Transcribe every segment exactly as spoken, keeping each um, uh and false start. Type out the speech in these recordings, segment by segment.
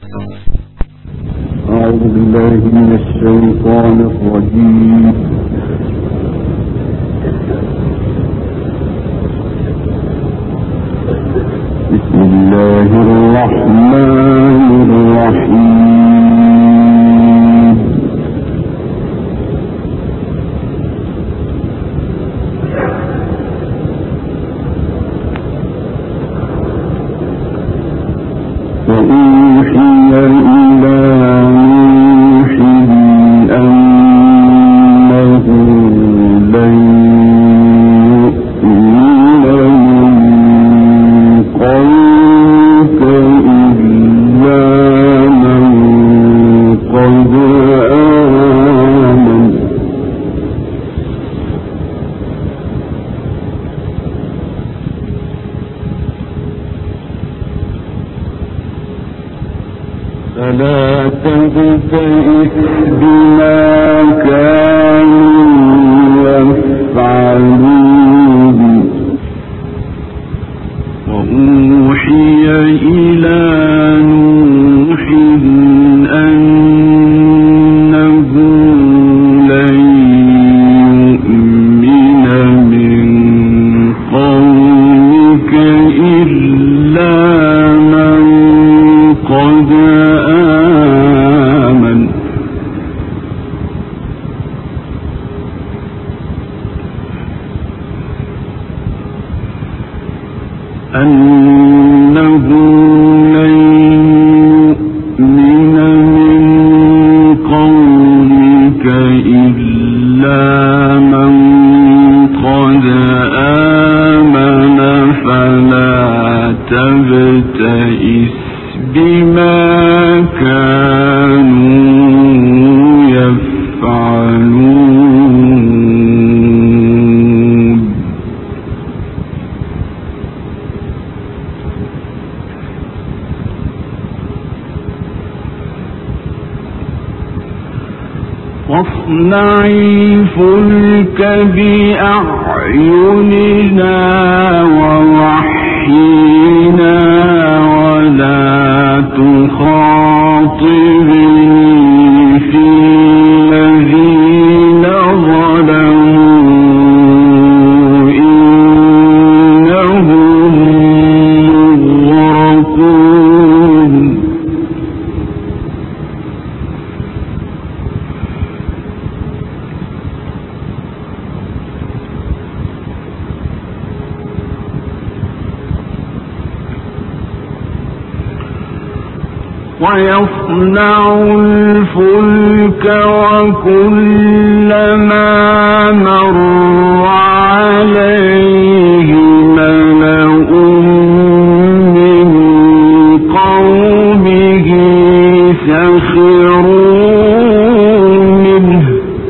أعوذ بالله من الشيطان الرجيم. بسم الله الرحمن الرحيم. وأوحي إلى نوح أنه لن يؤمن من قومك إلا من قد آمن فلا تبتئس بما كانوا يفعلون. وأوحي إلى نوح أنه لن يؤمن من قومك إلا من قد آمن أنه لن يؤمن من قومك إلا من قد آمن فلا تبتئس بما كانوا يفعلون. واصنع الفلك بأعيننا ووحينا ولا تخاطبني في الذين ظلموا إنهم مغرقون. ويصنع الفلك وكلما مر عليه ملأ من قومه سخروا منه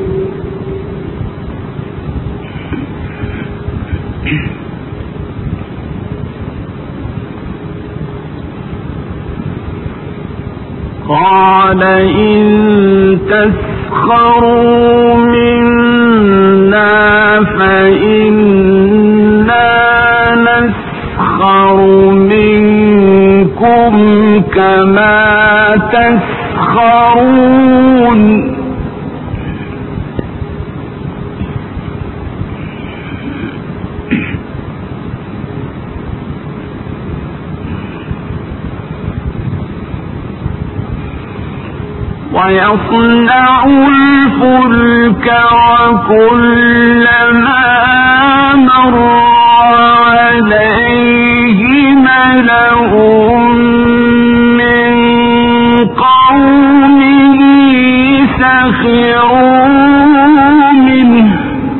قال إن تسخروا منا فإنا نسخر منكم كما تسخرون. ويصنع الفلك وكلما مر عليه ملأ من قومه سخروا منه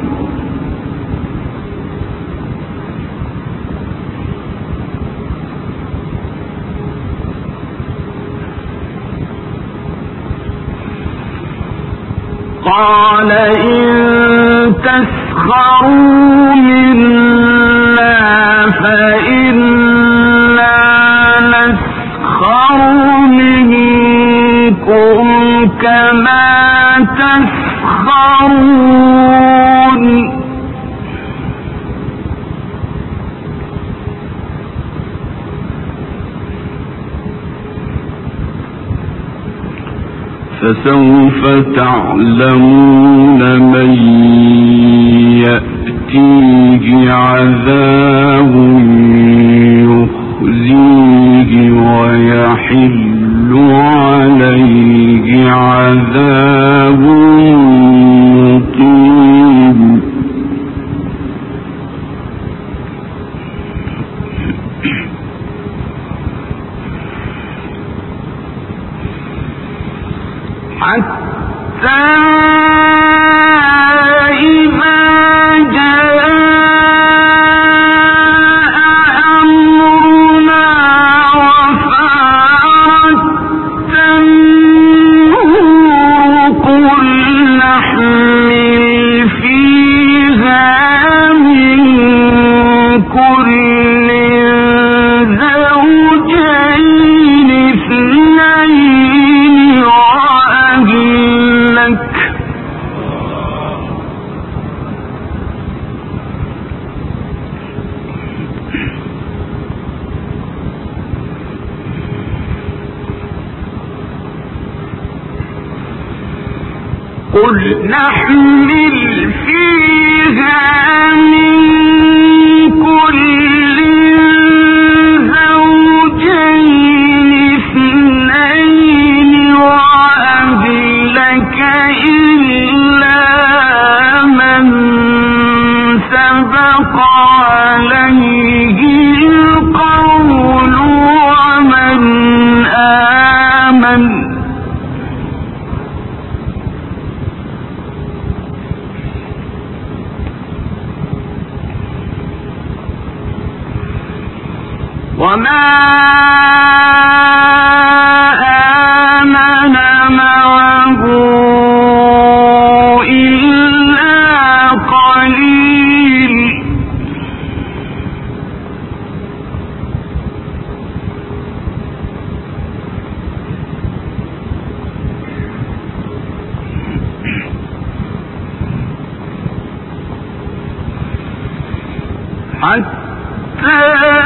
قال إن تسخروا منا فإنا نسخر منكم كما تسخرون. فسوف تعلمون من يأتيه عذاب يخزيه ويحل عليه عذاب مقيم. حتى إذا جاء أمرنا وفارت النور قل نحمل فيها من كل زوجين اثنين وأهلك قل نحمل فيها من كل زوجين اثنين وأهلك إلا من سبق عليه القول ومن آمن وما آمن معه إلا قليل. حتى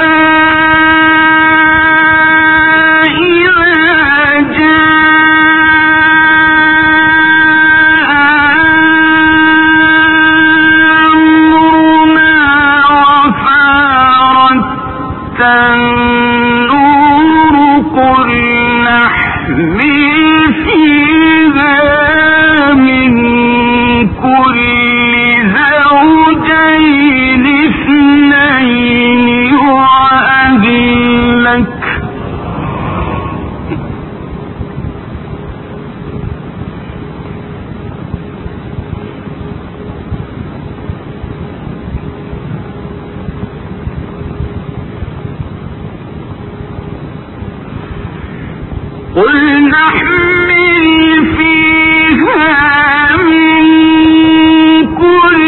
قل نحمل فيها من كل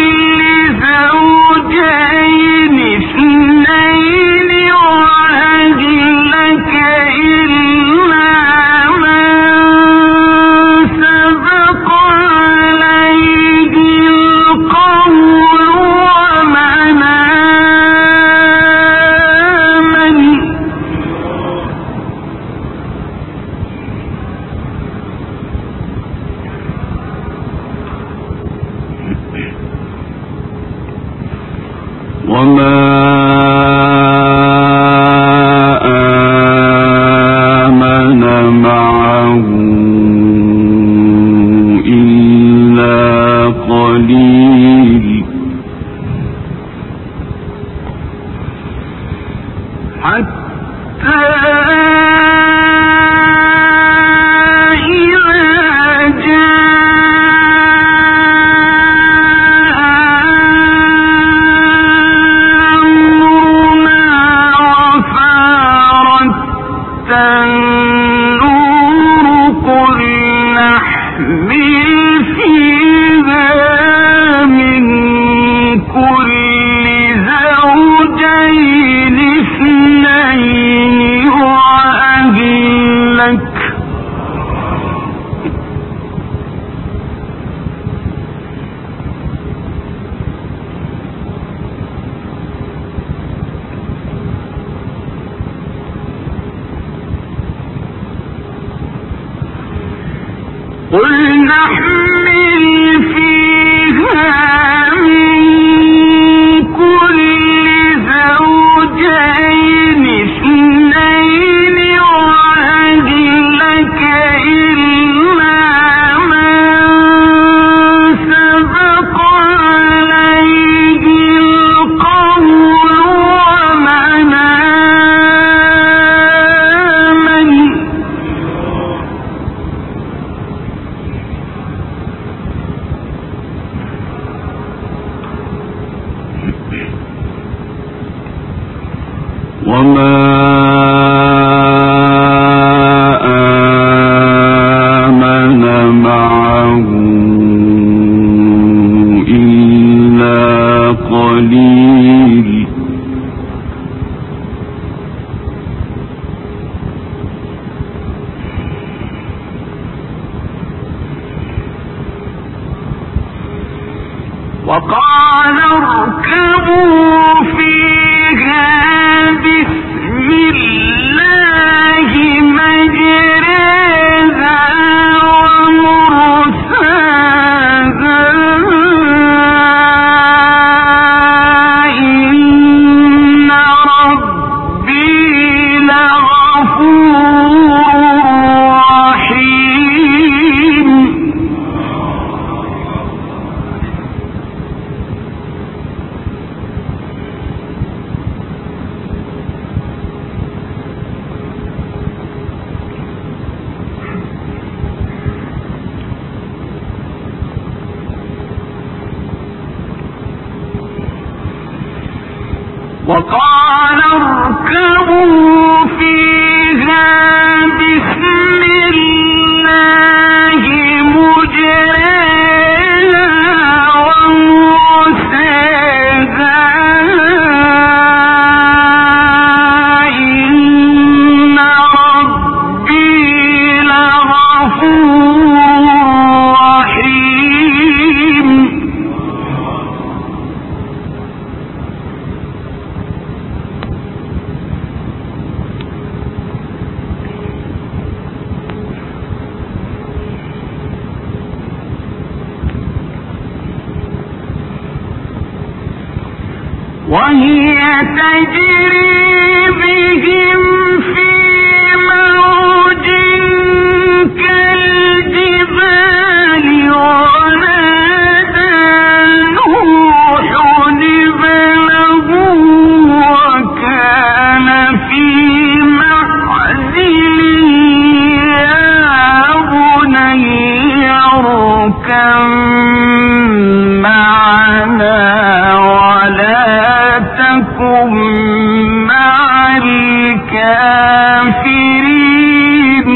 زوجين اثنين وأهلك إلا من سبق عليه القول ومن آمن وما آمن معه إلا قليل. حتى وقال اركبوا فيها بسم الله مجريها ومرساها إن ربي لغفور رحيم. وقال اركبوا فيها بسم الله مجريها ومرساها إن ربي لغفور رحيم. وهي تجري بهم في موج كالجبال ونادى نوح ابنه وكان في معزل يا بني اركب معنا تكن مع الكافرين.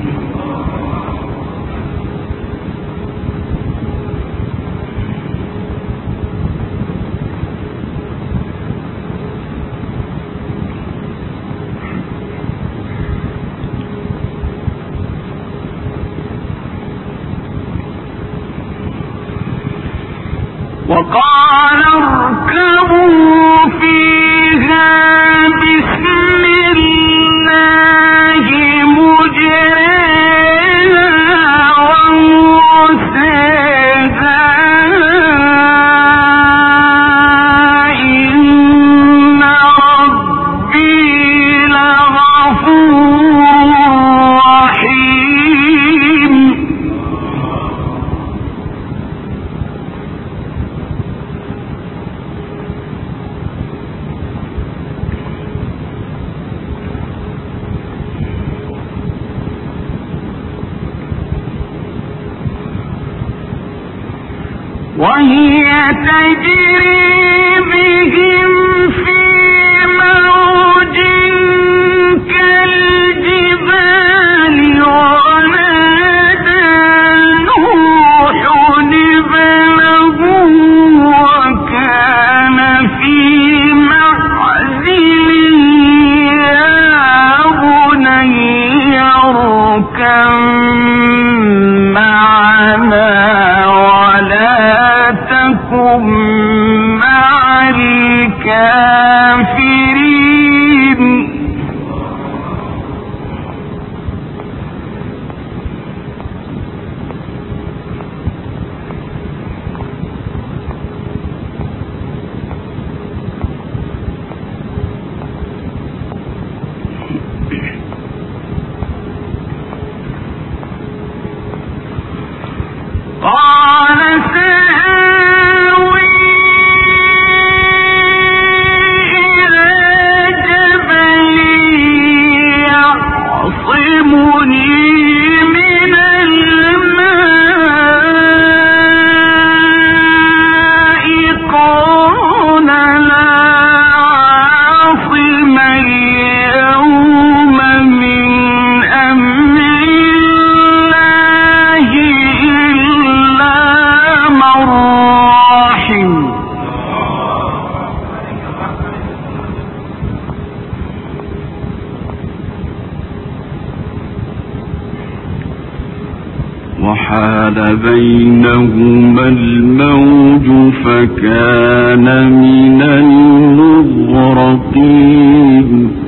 وقال اركبوا فيها بسم الله مجريها ومرساها إن ربي لغفور رحيم. وهي تجري بهم في موج كالجبال ونادى نوح ابنه وكان في معزل يا بني اركب معنا تكن مع الكافرين. وحال بينهما الموج فكان من المغرقين